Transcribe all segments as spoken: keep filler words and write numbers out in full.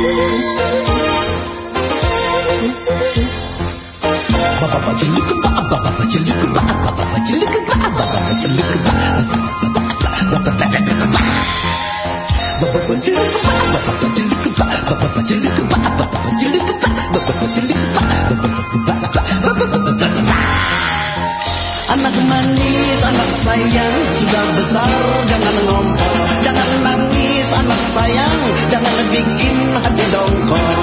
Anak manis, anak sayang, sudah besar jangan ngompol, jangan nangis anak sayang, jangan bikin hati dongkol.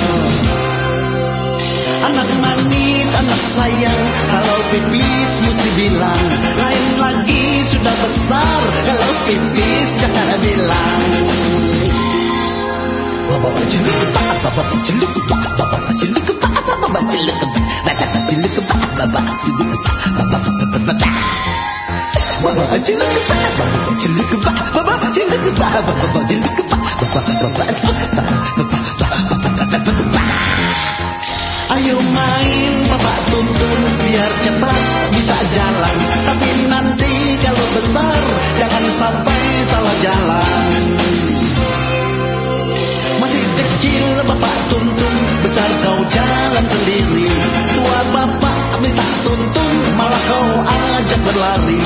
Anak manis, anak sayang, kalau pipis mesti bilang, lain lagi sudah besar, kalau pipis jangan bilang. Bapak cilik kebak, bapak cilik kebak, bapak cilik kebak, bapak cilik kebak, bapak cilik kebak, bapak cilik kebak, bapak Bapak cilik kebak, bapak cilik kebak, bapak cilik kebak, bapak cilik kebak, bapak bapak ayo main bapak tuntun biar cepat bisa jalan, tapi nanti kalau besar jangan sampai salah jalan. Masih kecil bapak tuntun, besar kau jalan sendiri. Tua bapak minta tuntun, malah kau ajak berlari.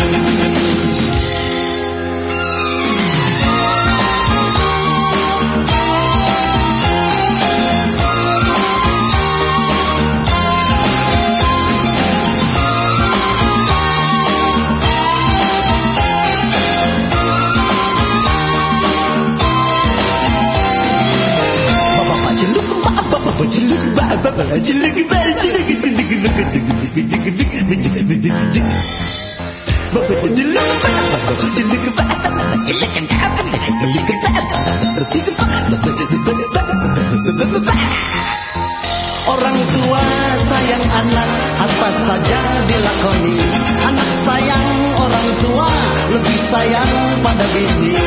Orang tua sayang anak, apa saja dilakoni. Anak sayang orang tua, lebih sayang pada bini.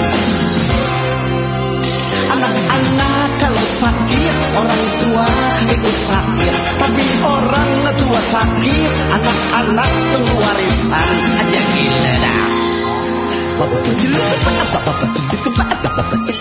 Anak-anak kalau sakit, orang tua ikut sakit. Tapi orang tua sakit, anak-anak tunggu warisan. Aja gila dah. Bapak cilik, bapak cilik, bapak cilik.